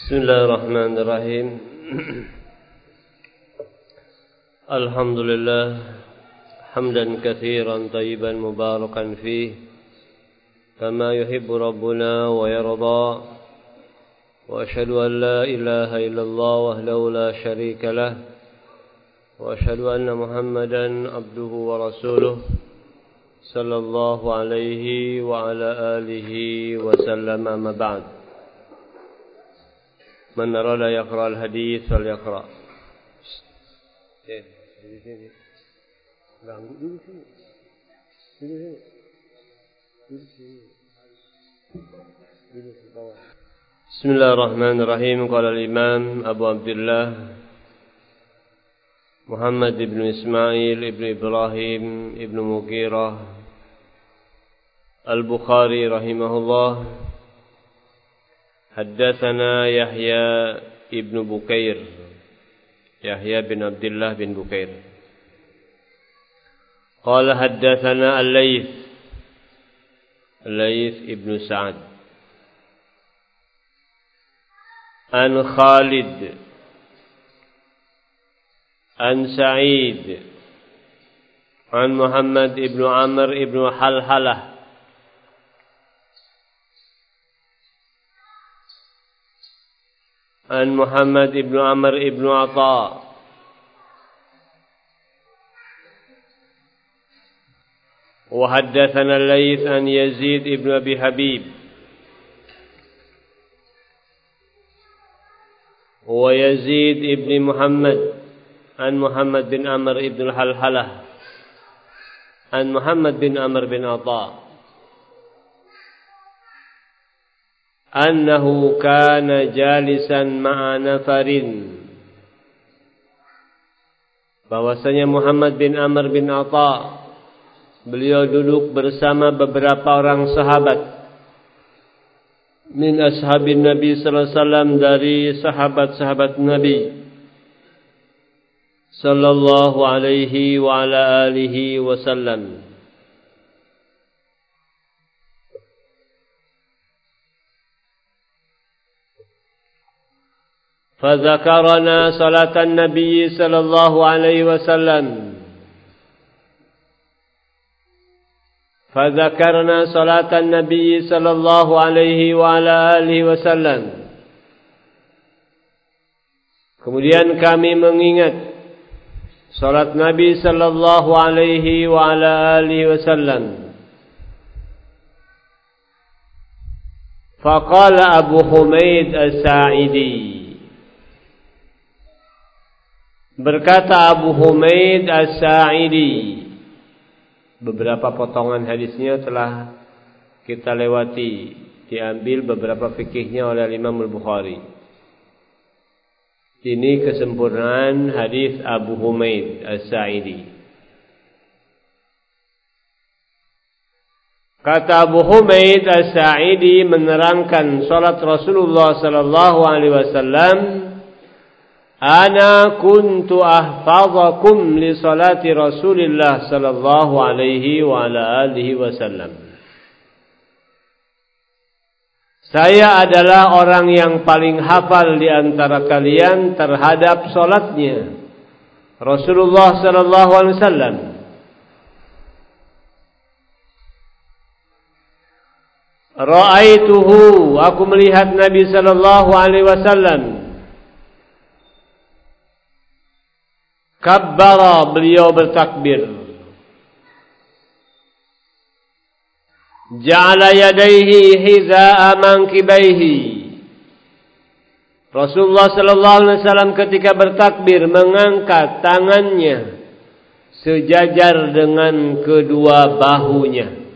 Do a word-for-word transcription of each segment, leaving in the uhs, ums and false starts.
Bismillahirrahmanirrahim. Alhamdulillah hamdan katsiran tayyiban mubarakan fih kama yuhibbu rabbuna wa yarda. Wa asyhadu an la ilaha illallah wahdahu la syarika lah wa asyhadu anna Muhammadan abduhu wa rasuluh sallallahu alaihi wa ala alihi wa sallam. Amma ba'd. Man arada yaqra al-hadits falyaqra. Eh, di sini. Ganggu dulu sini. Dulu sini. Dulu sini. Dulu ke bawah. Bismillahirrahmanirrahim. Qala al-Imam Abu Abdullah Muhammad ibn Ismail ibn Ibrahim ibn Mughirah Al-Bukhari rahimahullah. Haddatsana Yahya ibn Bukair, Yahya bin Abdullah bin Bukair. Qala haddatsana Al-Layth, Al-Layth ibn Sa'ad. An Khalid, an Sa'id, an Muhammad ibn Amr ibn Halhalah. An Muhammad ibn Amr ibn Atha wa haddathana Al-Layth an Yazid ibn Abi Habib wa Yazid ibn Muhammad an Muhammad bin Amr ibn Halhalah an Muhammad bin Amr bin Atha annahu kana jalisan ma'a nafarin, bahwasanya Muhammad bin Amr bin Atha beliau duduk bersama beberapa orang sahabat min ashabin Nabi sallallahu alaihi wasallam, dari sahabat-sahabat Nabi sallallahu alaihi wa ala alihi wasallam. فذكرنا صلاة النبي صلى الله عليه وسلم فذكرنا صلاة النبي صلى الله عليه وعلى آله وسلم. Kemudian kami mengingat salat Nabi sallallahu alaihi wa ala alihi wasallam. Faqala Abu Humaid As-Sa'idi, berkata Abu Humaid As-Sa'idi, beberapa potongan hadisnya telah kita lewati, diambil beberapa fikihnya oleh Imam Al-Bukhari. Ini kesempurnaan hadis Abu Humaid As-Sa'idi. Kata Abu Humaid As-Sa'idi menerangkan salat Rasulullah sallallahu alaihi wasallam, Ana kuntu ahfazakum li salati Rasulillah sallallahu alaihi wa ala alihi wasallam. Saya adalah orang yang paling hafal di antara kalian terhadap salatnya Rasulullah sallallahu alaihi wasallam. Ra'aituhu, aku melihat Nabi sallallahu alaihi wasallam. Kabbara, beliau bertakbir. Ja'ala yadayhi hiza'a mankibaihi. Rasulullah sallallahu alaihi wasallam ketika bertakbir mengangkat tangannya sejajar dengan kedua bahunya.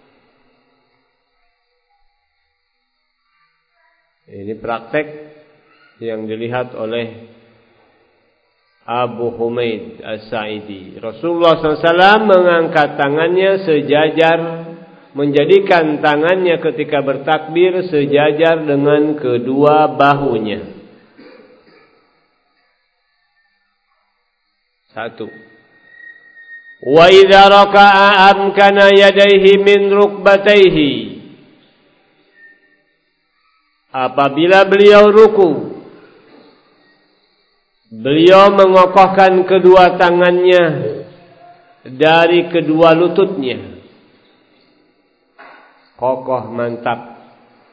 Ini praktek yang dilihat oleh Abu Humaid As-Sa'idi. Rasulullah sallallahu alaihi wasallam mengangkat tangannya sejajar, menjadikan tangannya ketika bertakbir sejajar dengan kedua bahunya. Satu. Wa idza raka'a amkana yadayhi min rukbatayhi. apabila beliau ruku, beliau mengokohkan kedua tangannya dari kedua lututnya. Kokoh, mantap,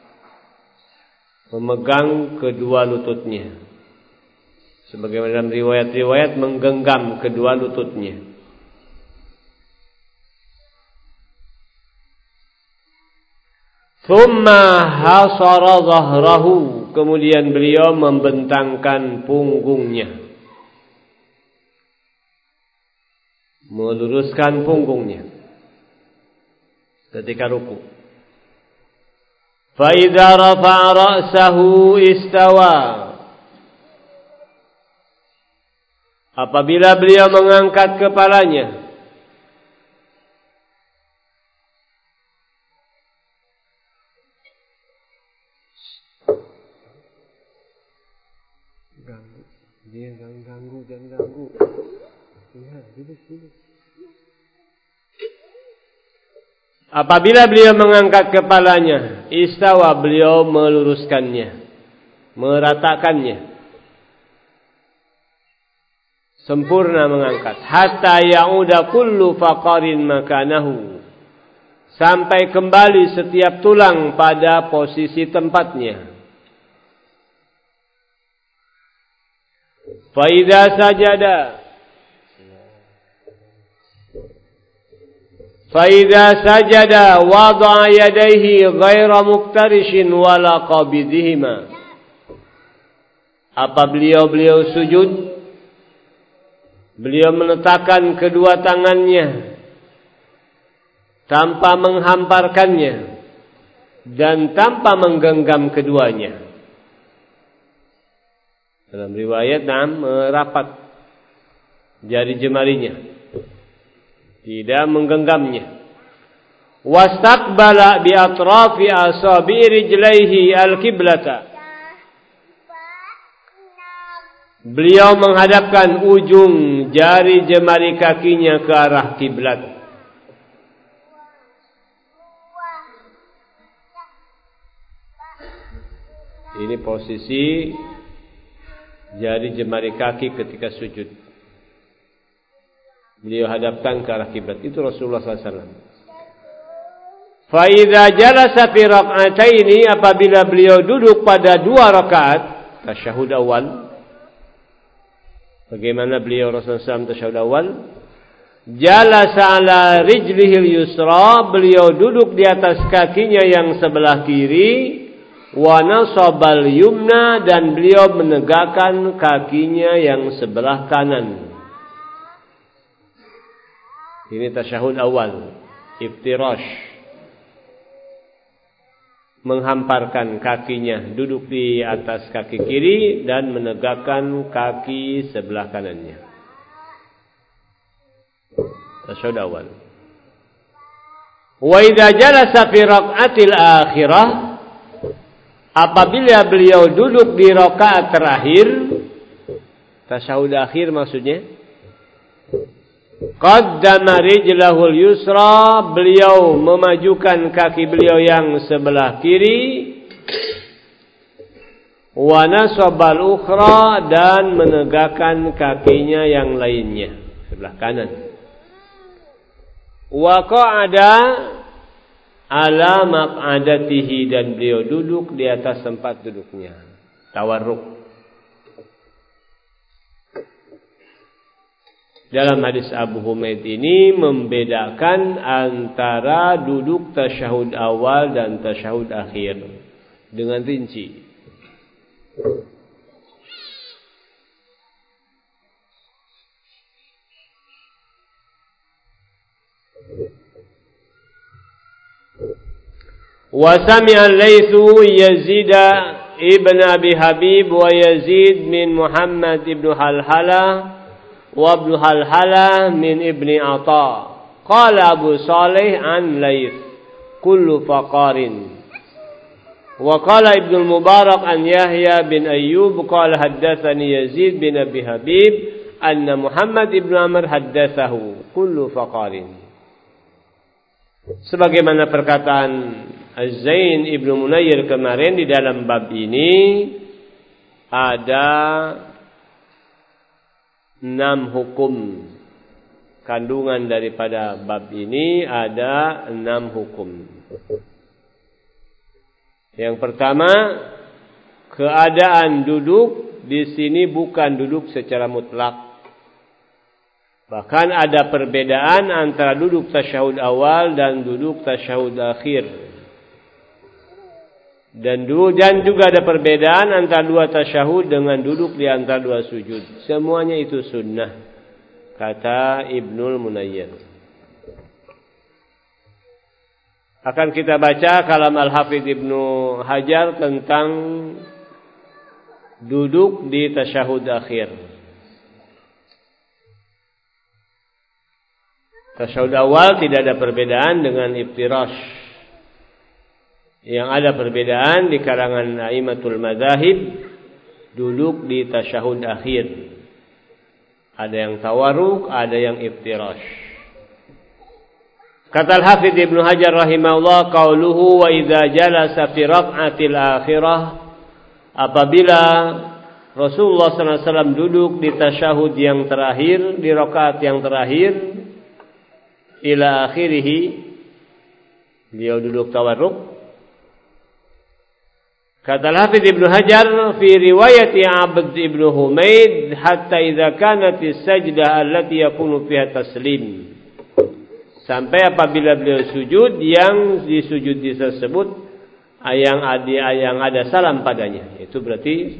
memegang kedua lututnya. Sebagaimana dalam riwayat-riwayat menggenggam kedua lututnya. Thumma hasara zahrahu, kemudian beliau membentangkan punggungnya, meluruskan punggungnya ketika ruku. Fa idza rafa'a ra'sahu istawa, apabila beliau mengangkat kepalanya, ganggu, dia ganggu, jangan ganggu. Ya, duduk, duduk. Apabila beliau mengangkat kepalanya, istawa, beliau meluruskannya, meratakannya, sempurna mengangkat. Hatta ya'uda kullu faqarin makanahu, sampai kembali setiap tulang pada posisi tempatnya. Fa idza sajada, فَإِذَا سَجَدَ وَضَعَ يَدَيْهِ غَيْرَ مُقْتَرِشٍ وَلَا قَابِضِهِمَا, apa beliau-beliau sujud, beliau meletakkan kedua tangannya tanpa menghamparkannya dan tanpa menggenggam keduanya. Dalam riwayat, nam, merapat jari jemarinya, tidak menggenggamnya. Wastaqbala bi atrafi asabi rijlaihi al-qiblata, beliau menghadapkan ujung jari jemari kakinya ke arah kiblat. Ini posisi jari jemari kaki ketika sujud, beliau hadapkan ke arah kiblat. Itu Rasulullah sallallahu alaihi wasallam. Fa idza jalasa fi rak'ataini, apabila beliau duduk pada dua rakaat tasyahud awal, bagaimana beliau Rasulullah sallallahu alaihi wasallam tasyahud awal? Jalasa ala rijlihil yusra, beliau duduk di atas kakinya yang sebelah kiri, wa nasabal yumna, dan beliau menegakkan kakinya yang sebelah kanan. Ini tasyahud awal, iftirash, menghamparkan kakinya, duduk di atas kaki kiri dan menegakkan kaki sebelah kanannya. Tasyahud awal. Wa idza jalasa fi raq'atil akhirah, apabila beliau duduk di rakaat terakhir, tasyahud akhir maksudnya, qaddama rijlahul yusra, beliau memajukan kaki beliau yang sebelah kiri, wa nasabal ukhra, dan menegakkan kakinya yang lainnya sebelah kanan. Wa qa'ada ala maq'adatihi, dan beliau duduk di atas tempat duduknya, tawarruk. Dalam hadis Abu Humaid ini membedakan antara duduk tasyahud awal dan tasyahud akhir dengan rinci. Wa sami'a al-Laitsu Yazid ibn Abi Habib wa Yazid min Muhammad ibn Halhala wa ibn Halhala min ibni Atha. Qala Abu Salih an Laits kullu faqarin. Wa qala Ibnu Mubarak an Yahya bin Ayyub qala haddatsani Yazid bin Abi Habib anna Muhammad ibn Amr haddatsahu kullu faqarin. Sebagaimana perkataan Az-Zain Ibnu Munayyir kemarin, di dalam bab ini ada enam hukum. Kandungan daripada bab ini ada enam hukum. Yang pertama, keadaan duduk di sini bukan duduk secara mutlak. Bahkan ada perbedaan antara duduk tasyahud awal dan duduk tasyahud akhir. Dan dan juga ada perbedaan antara dua tasyahud dengan duduk di antara dua sujud. Semuanya itu sunnah, kata Ibnul Munayyir. Akan kita baca kalam Al-Hafidz Ibnu Hajar tentang duduk di tasyahud akhir. Tasyahud awal tidak ada perbedaan dengan iftirash. Yang ada perbedaan di kalangan a'immatul madzahib duduk di tasyahud akhir. Ada yang tawarruk, ada yang iftirash. Kata Al-Hafidz Ibnu Hajar rahimahullah, qauluhu wa idza jalasa fi raq'atil akhirah, apabila Rasulullah sallallahu alaihi wasallam duduk di tasyahud yang terakhir, di rakaat yang terakhir, ila akhirih, beliau duduk tawarruk. Kata Al-Hafidz Ibnu Hajar, fi riwayat Abd Ibnu Humaid, hatta idza kanat as-sajdah allati yakunu fiha taslim. Sampai apabila beliau sujud yang di sujud tersebut yang ada yang ada salam padanya. Itu berarti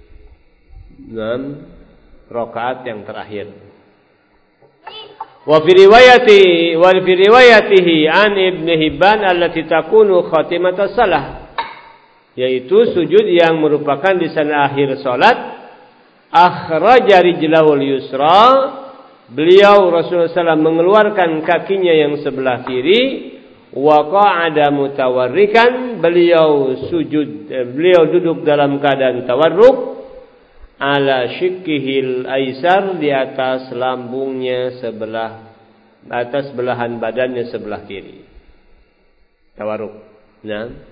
enam rakaat yang terakhir. Wa fi riwayati wa fi riwayatihi an Ibnu Hibban allati takunu khatimatas salah, yaitu sujud yang merupakan di sana akhir salat. Akhraja rijlahul yusra, beliau Rasulullah sallallahu alaihi wasallam mengeluarkan kakinya yang sebelah kiri. Wa qa'ada mutawarrikan, beliau sujud beliau duduk dalam keadaan tawarruk. Ala shikkihil aisar, di atas lambungnya sebelah, atas belahan badannya sebelah kiri. Tawarruk. Nah,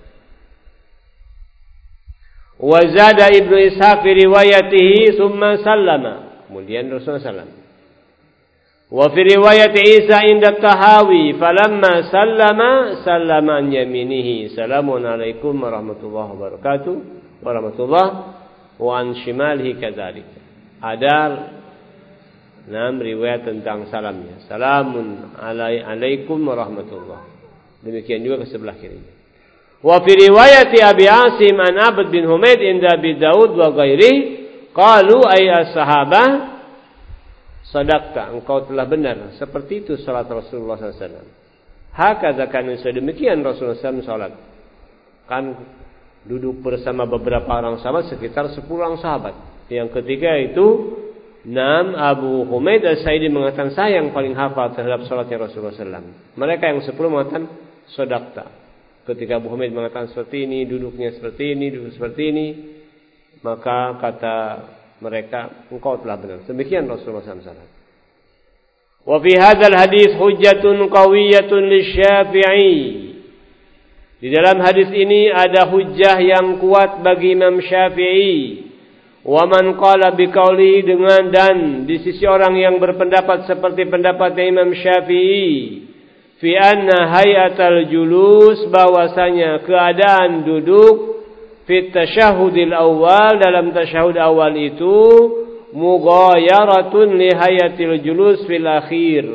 wa zada Ibnu Ishaq fi riwayatihi thumma sallama, kemudian Rasulullah sallallahu alaihi wasallam. Wa fi riwayat Isa inda Tahawi, falamma sallama sallama an yaminihi, salamun alaikum warahmatullahi wabarakatuh, warahmatullah, wa an shimalihi kadzalik. Ada enam riwayat tentang salamnya. Salamun alaikum warahmatullah. Demikian juga ke sebelah kiri. Wa fi riwayati Abi Asim an Abd bin Humaid inda Abi Daud wa ghairihi, qalu ay as-sahabah sadaqta, engkau telah benar, seperti itu salat Rasulullah sallallahu alaihi wasallam. Hakadza kan sedemikian Rasulullah sallallahu alaihi wasallam. Kan duduk bersama beberapa orang sahabat, sekitar sepuluh orang sahabat. Yang ketiga itu Nam Abu Humaid As-Sa'idi mengatakan, saya yang paling hafal terhadap salatnya Rasulullah sallallahu alaihi wasallam. Mereka yang sepuluh mengatakan sadaqta. Ketika Abu Humaid mengatakan seperti ini, duduknya seperti ini, duduk seperti ini, maka kata mereka, engkau telah benar. Demikian Rasulullah sallallahu alaihi wasallam. Wa fi hadzal hadis hujjatun qawiyyatun lisyafi'i. Di dalam hadis ini ada hujjah yang kuat bagi Imam Syafi'i. Wa man qala biqauli, dengan dan di sisi orang yang berpendapat seperti pendapatnya Imam Syafi'i. Fi anna hayatal julus, bahwasanya keadaan duduk fit tasyahudil awal, dalam tasyahud awal itu mughayaratun li hayatil julus fil akhir.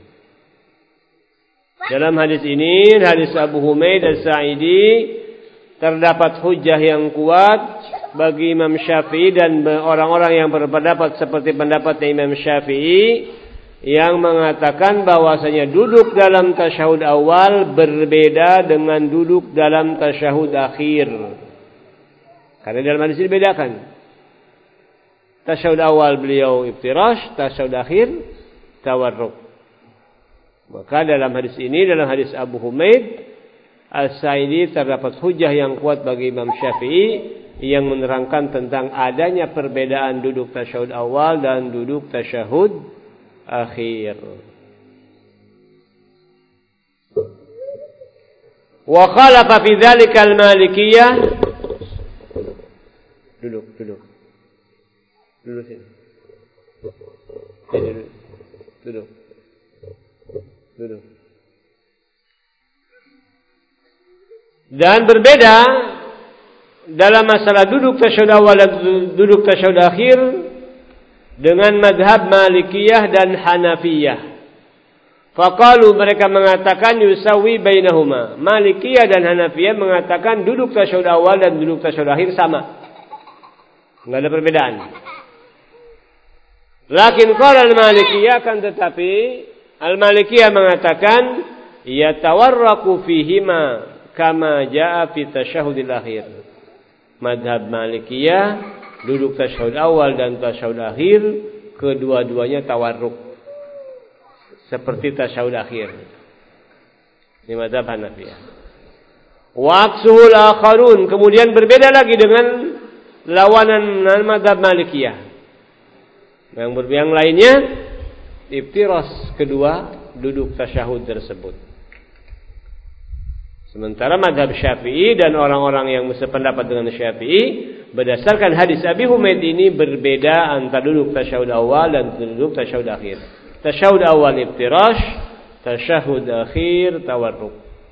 Dalam hadis ini, hadis Abu Humaid As-Sa'idi, terdapat hujjah yang kuat bagi Imam Syafi'i dan orang-orang yang berpendapat seperti pendapat Imam Syafi'i, yang mengatakan bahwasanya duduk dalam tasyahud awal berbeda dengan duduk dalam tasyahud akhir. Karena dalam hadis ini bedakan. Tasyahud awal beliau iftirash, tasyahud akhir tawarruk. Maka dalam hadis ini, dalam hadis Abu Humaid As-Sa'idi, terdapat hujah yang kuat bagi Imam Syafi'i yang menerangkan tentang adanya perbedaan duduk tasyahud awal dan duduk tasyahud akhir. Wa khalafa fi dzalika al-Malikiyah. Duduk, duduk. Duduk sini. Duduk. Duduk. Duduk. Dan berbeda dalam masalah duduk tasyahud awal dan duduk tasyahud akhir dengan madhab Malikiyah dan Hanafiyah. Faqalu, mereka mengatakan yusawi bainahuma. Malikiyah dan Hanafiyah mengatakan duduk tasyahud awal dan duduk tasyahud akhir sama. Enggak ada perbedaan. Lakin qala al-Malikiyah, kan tetapi al-Malikiyah mengatakan yatawarraqu fihima kama jaa fi tasyahudil akhir. Madhab Malikiyah duduk tasyahud awal dan tasyahud akhir kedua-duanya tawarruk seperti tasyahud akhir. Ini madhab Hanafiyah. Wa aksuhul akharun, kemudian berbeda lagi dengan lawanan madhab Malikiyah. Yang berbeda yang lainnya iftiras kedua duduk tasyahud tersebut. Sementara madhab Syafi'i dan orang-orang yang sependapat dengan Syafi'i berdasarkan hadis Abi Humaid ini berbeda antara duduk tasyahud awal dan duduk tasyahud akhir. Tasyahud awal iftirash, tasyahud akhir tawarruk.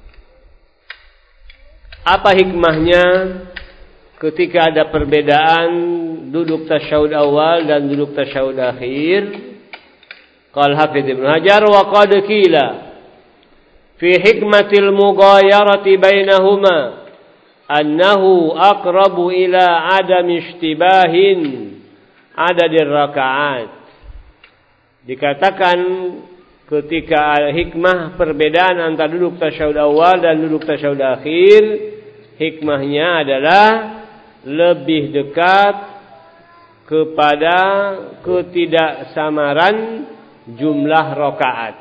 Apa hikmahnya ketika ada perbedaan duduk tasyahud awal dan duduk tasyahud akhir? Qala Hafidz Ibnu Hajar wa qad qila fi hikmatil mughayarati bainahuma annahu aqrabu ila adam ishtibahin adadir raka'at. Dikatakan ketika hikmah perbedaan antara duduk tasyahud awal dan duduk tasyahud akhir, hikmahnya adalah lebih dekat kepada ketidaksamaran jumlah rakaat.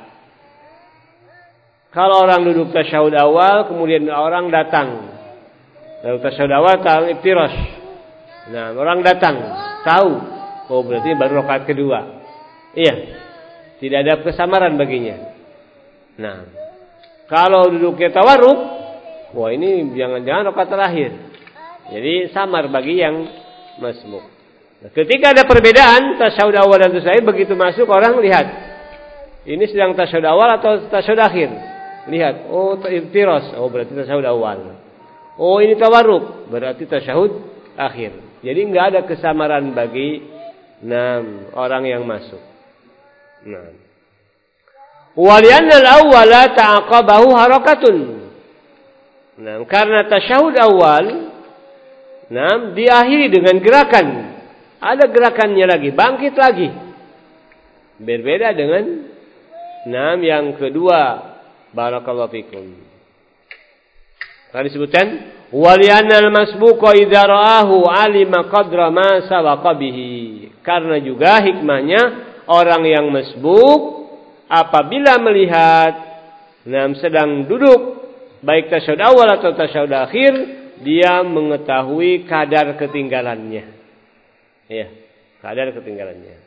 Kalau orang duduk tasyahud awal kemudian orang datang, duduk tasyahud awal tahu iftirash. Nah, orang datang tahu, oh berarti baru rakaat kedua. Iya, tidak ada kesamaran baginya. Nah, kalau duduknya tawarruk, wah ini jangan-jangan rakaat terakhir. Jadi samar bagi yang masbuk. Nah, ketika ada perbedaan tasyahud awal dan tasyahud akhir, begitu masuk orang lihat, ini sedang tasyahud awal atau tasyahud akhir. Lihat, oh iftiras, oh berarti tasyahud awal. Oh ini tawarruk, berarti tasyahud akhir. Jadi enggak ada kesamaran bagi enam orang yang masuk. Nah. Walianna al-awwala ta'aqabahu harakatun. Nah, karena tasyahud awal nah diakhiri dengan gerakan. Ada gerakannya lagi, bangkit lagi. Berbeda dengan nah yang kedua. Barakallahu fikum. Tadi disebutkan walianna al-masbuqa idza ra'ahu alima qadra ma sabaqa bihi. Karena juga hikmahnya orang yang masbuk apabila melihat nam sedang duduk baik tasyahud awal atau tasyahud akhir, dia mengetahui kadar ketinggalannya. Ya, kadar ketinggalannya.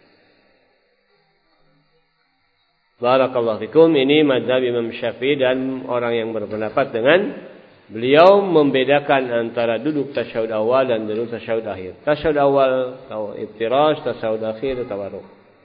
Barakallahu fikum. Ini mazhab Imam Syafi'i dan orang yang berpendapat dengan beliau membedakan antara duduk tasyahud awal dan duduk tasyahud akhir. Tasyahud awal iftirash, tasyahud akhir tawarruk.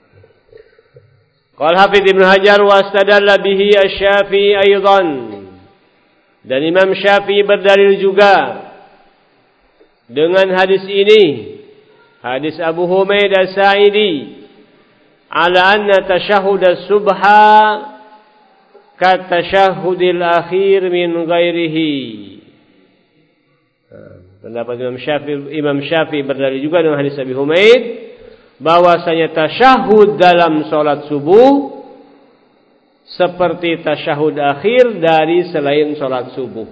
Qala Hafidz Ibnu Hajar wa astadalla bihi asy-Syafi'i aidan. Dan Imam Syafi'i berdalil juga dengan hadis ini, hadis Abu Humaid As-Sa'idi, ala anna tashahhud as-subha ka tashahhudil akhir min ghairihi. Pendapat Imam Syafi'i, Imam Syafi'i berdalil juga dengan hadis Abi Humaid bahwasanya tasyahud dalam salat subuh seperti tasyahud akhir dari selain salat subuh.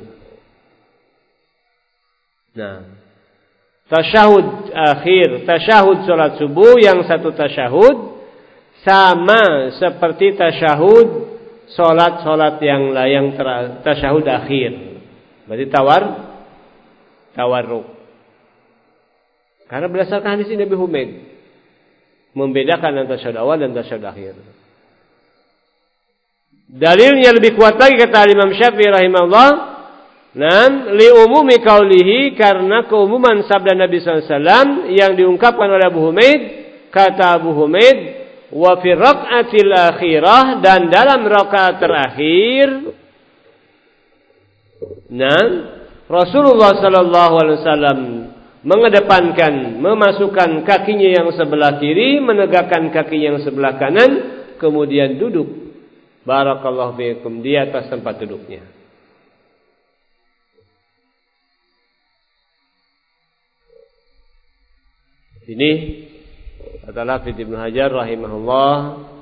Nah, tasyahud akhir, tasyahud salat subuh yang satu tasyahud sama seperti tasyahud solat-solat yang lain tasyahud akhir. Berarti tawar tawarruk. Karena berdasarkan hadis Nabi Humaid membedakan antara tasyahud awal dan tasyahud akhir. Dalilnya lebih kuat lagi kata Imam Syafi'i rahimahullah, Nam li umumi qaulihi, karena keumuman sabda Nabi sallallahu alaihi wasallam yang diungkapkan oleh Abu Humaid. Kata Abu Humaid, wa fi raq'atil akhirah, dan dalam rakaat terakhir, nah Rasulullah sallallahu alaihi wasallam mengedepankan, memasukkan kakinya yang sebelah kiri, menegakkan kakinya yang sebelah kanan, kemudian duduk. Barakallahu fiikum, di atas tempat duduknya. Ini kata Hafidz Ibnu Hajar rahimahullah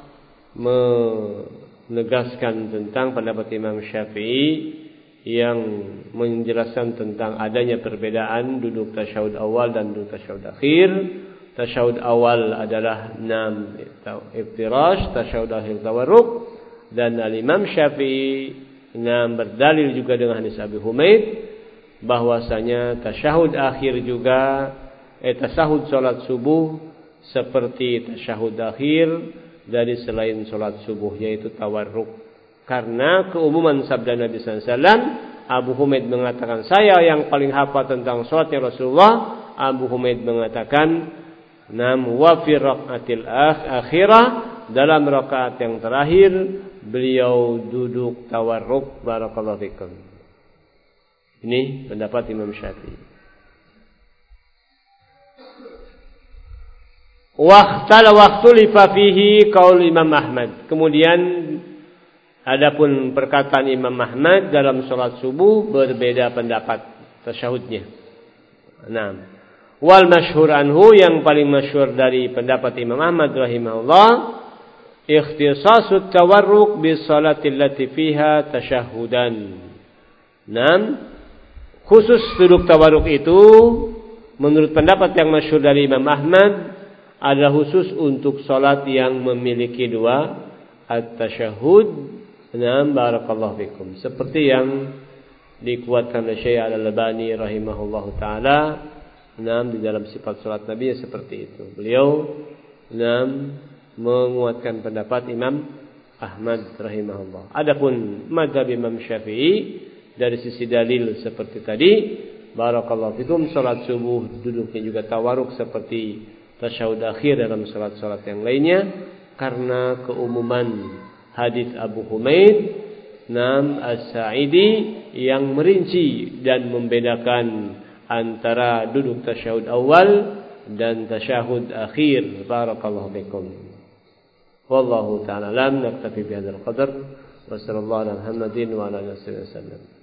menegaskan tentang pendapat Imam Syafi'i yang menjelaskan tentang adanya perbedaan duduk tasyahud awal dan duduk tasyahud akhir. Tasyahud awal adalah enam iftirash, tasyahud akhir tawarruk, dan Al-Imam Syafi'i enam berdalil juga dengan hadis Abi Humaid bahwasanya tasyahud akhir juga Eh, tasyahud salat subuh seperti tasyahud akhir dari selain salat subuh, yaitu tawarruk. Karena keumuman sabda Nabi sallallahu alaihi wasallam, Abu Humaid mengatakan, saya yang paling hafal tentang salatnya Rasulullah. Abu Humaid mengatakan, nam wa fi raqatil akhirah, dalam rakaat yang terakhir beliau duduk tawarruk. Barakallahu fikum. Ini pendapat Imam Syafi'i. Waqtala waqtu lifafihi qaul Imam Ahmad. Kemudian adapun perkataan Imam Ahmad dalam salat subuh berbeda pendapat tasyahudnya. Naam. Wal masyhur anhu, yang paling masyhur dari pendapat Imam Ahmad rahimahullah, ikhtisasut tawarruk bis salati allati fiha tasyahhudan. Naam. Khusus duduk tawarruk itu menurut pendapat yang masyhur dari Imam Ahmad adalah khusus untuk salat yang memiliki dua at-tasyahud. Naam, barakallahu fikum. Seperti yang dikuatkan oleh Syekh Al-Albani rahimahullahu taala, naam, di dalam sifat salat Nabi seperti itu. Beliau naam menguatkan pendapat Imam Ahmad rahimahullah. Adapun mazhab Imam Syafi'i dari sisi dalil seperti tadi, barakallahu fikum, salat subuh duduknya juga tawaruk seperti tasyahud akhir dalam salat-salat yang lainnya, karena keumuman hadis Abu Humaid Nam As-Sa'idi yang merinci dan membedakan antara duduk tasyahud awal dan tasyahud akhir. Barakallahu fikum. Wallahu ta'ala alam. Naktafi bihadzal qadar. Wassallallahu ala Muhammadin wa ala alihi wasallam.